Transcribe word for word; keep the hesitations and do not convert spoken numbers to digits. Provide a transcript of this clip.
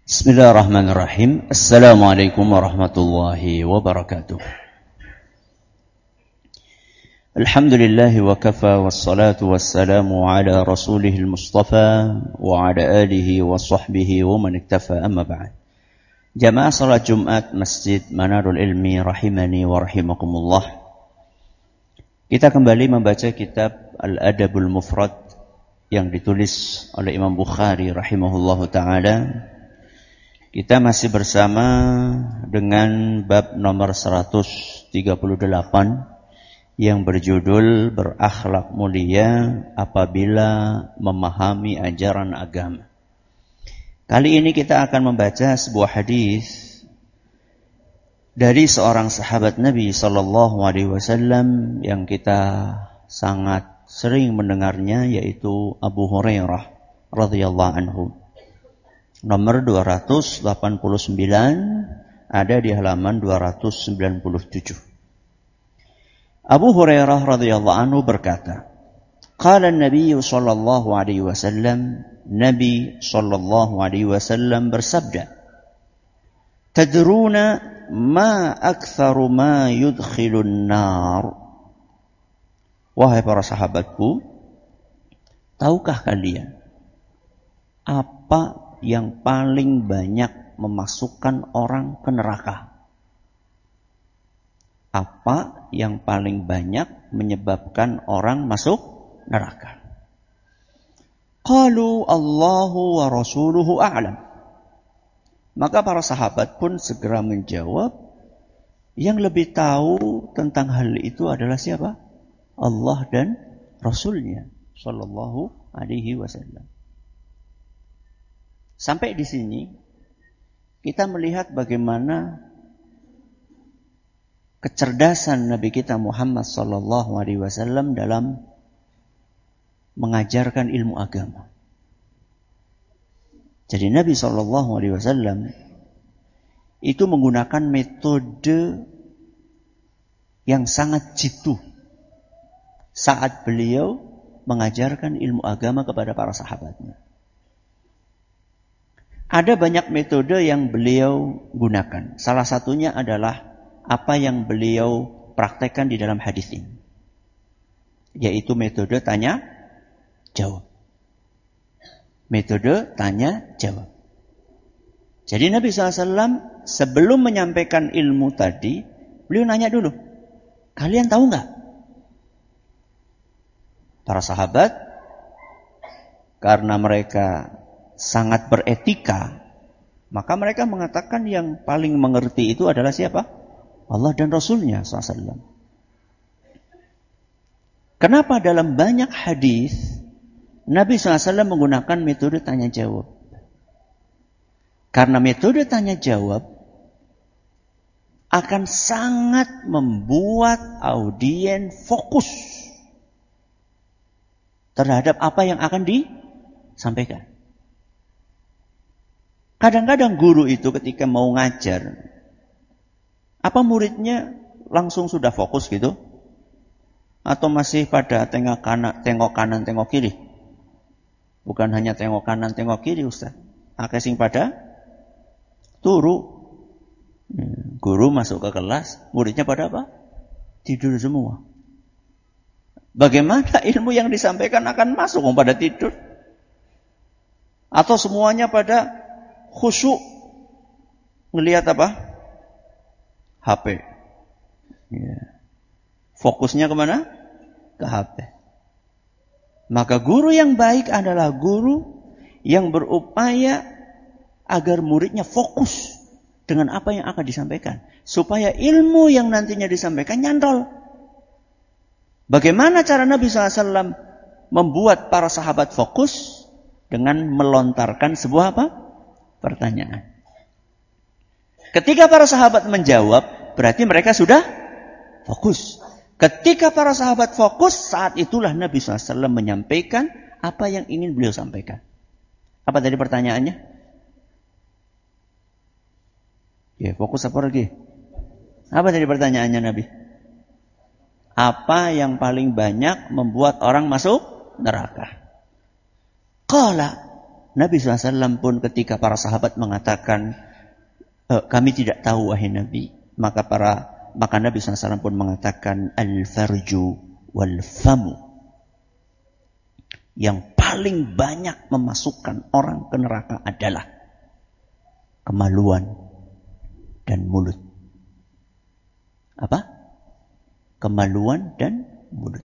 Bismillahirrahmanirrahim. Assalamualaikum warahmatullahi wabarakatuh. Alhamdulillahi wa kafa wassalatu wassalamu ala rasulihil mustafa wa ala alihi wa sahbihi wa man iktafa amma ba'd. Jamaah salat Jumat Masjid Manarul Ilmi rahimani wa rahimakumullah. Kita kembali membaca kitab Al-Adabul Mufrad yang ditulis oleh Imam Bukhari rahimahullahu ta'ala. Kita masih bersama dengan bab nomor seratus tiga puluh delapan yang berjudul berakhlak mulia apabila memahami ajaran agama. Kali ini kita akan membaca sebuah hadis dari seorang sahabat Nabi sallallahu alaihi wasallam yang kita sangat sering mendengarnya, yaitu Abu Hurairah radhiyallahu anhu. Nomor dua ratus delapan puluh sembilan ada di halaman dua ratus sembilan puluh tujuh. Abu Hurairah radhiyallahu anhu berkata, qala an-nabiy sallallahu alaihi wasallam, Nabi sallallahu alaihi wasallam bersabda, tadruna ma aktsaru ma yudkhilun nar. Wahai para sahabatku, tahukah kalian apa yang paling banyak memasukkan orang ke neraka? Apa yang paling banyak menyebabkan orang masuk neraka? Qalu Allahu wa rasuluhu a'lam. Maka para sahabat pun segera menjawab, yang lebih tahu tentang hal itu adalah siapa? Allah dan Rasulnya sallallahu alaihi wasallam. Sampai di sini kita melihat bagaimana kecerdasan Nabi kita Muhammad sallallahu alaihi wasallam dalam mengajarkan ilmu agama. Jadi Nabi sallallahu alaihi wasallam itu menggunakan metode yang sangat jitu saat beliau mengajarkan ilmu agama kepada para sahabatnya. Ada banyak metode yang beliau gunakan. Salah satunya adalah apa yang beliau praktekkan di dalam hadis ini, yaitu metode tanya jawab. Metode tanya jawab. Jadi Nabi shallallahu alaihi wasallam sebelum menyampaikan ilmu tadi, beliau nanya dulu, kalian tahu nggak? Para sahabat, karena mereka sangat beretika, maka mereka mengatakan yang paling mengerti itu adalah siapa? Allah dan Rasulnya shallallahu alaihi wasallam. Kenapa dalam banyak hadis Nabi shallallahu alaihi wasallam menggunakan metode tanya jawab? Karena metode tanya jawab akan sangat membuat audien fokus terhadap apa yang akan disampaikan. Kadang-kadang guru itu ketika mau ngajar, apa muridnya langsung sudah fokus gitu? Atau masih pada tengok kanan, tengok kanan, tengok kiri? Bukan hanya tengok kanan, tengok kiri, Ustaz. Akeh sing pada turu. Guru masuk ke kelas, muridnya pada apa? Tidur semua. Bagaimana ilmu yang disampaikan akan masuk pada tidur? Atau semuanya pada khusyuk ngelihat apa? H P. Ya. Fokusnya kemana? Ke H P. Maka guru yang baik adalah guru yang berupaya agar muridnya fokus dengan apa yang akan disampaikan, supaya ilmu yang nantinya disampaikan nyantol. Bagaimana cara Nabi shallallahu alaihi wasallam membuat para sahabat fokus? Dengan melontarkan sebuah apa? Pertanyaan. Ketika para sahabat menjawab, berarti mereka sudah fokus. Ketika para sahabat fokus, saat itulah Nabi shallallahu alaihi wasallam menyampaikan apa yang ingin beliau sampaikan. Apa tadi pertanyaannya? Ya, fokus apa lagi? Apa tadi pertanyaannya Nabi? Apa yang paling banyak membuat orang masuk neraka? Qala Nabi shallallahu alaihi wasallam pun ketika para sahabat mengatakan, e, kami tidak tahu wahai Nabi, maka para maka Nabi shallallahu alaihi wasallam pun mengatakan, al-farju wal famu. Yang paling banyak memasukkan orang ke neraka adalah kemaluan dan mulut. Apa? Kemaluan dan mulut.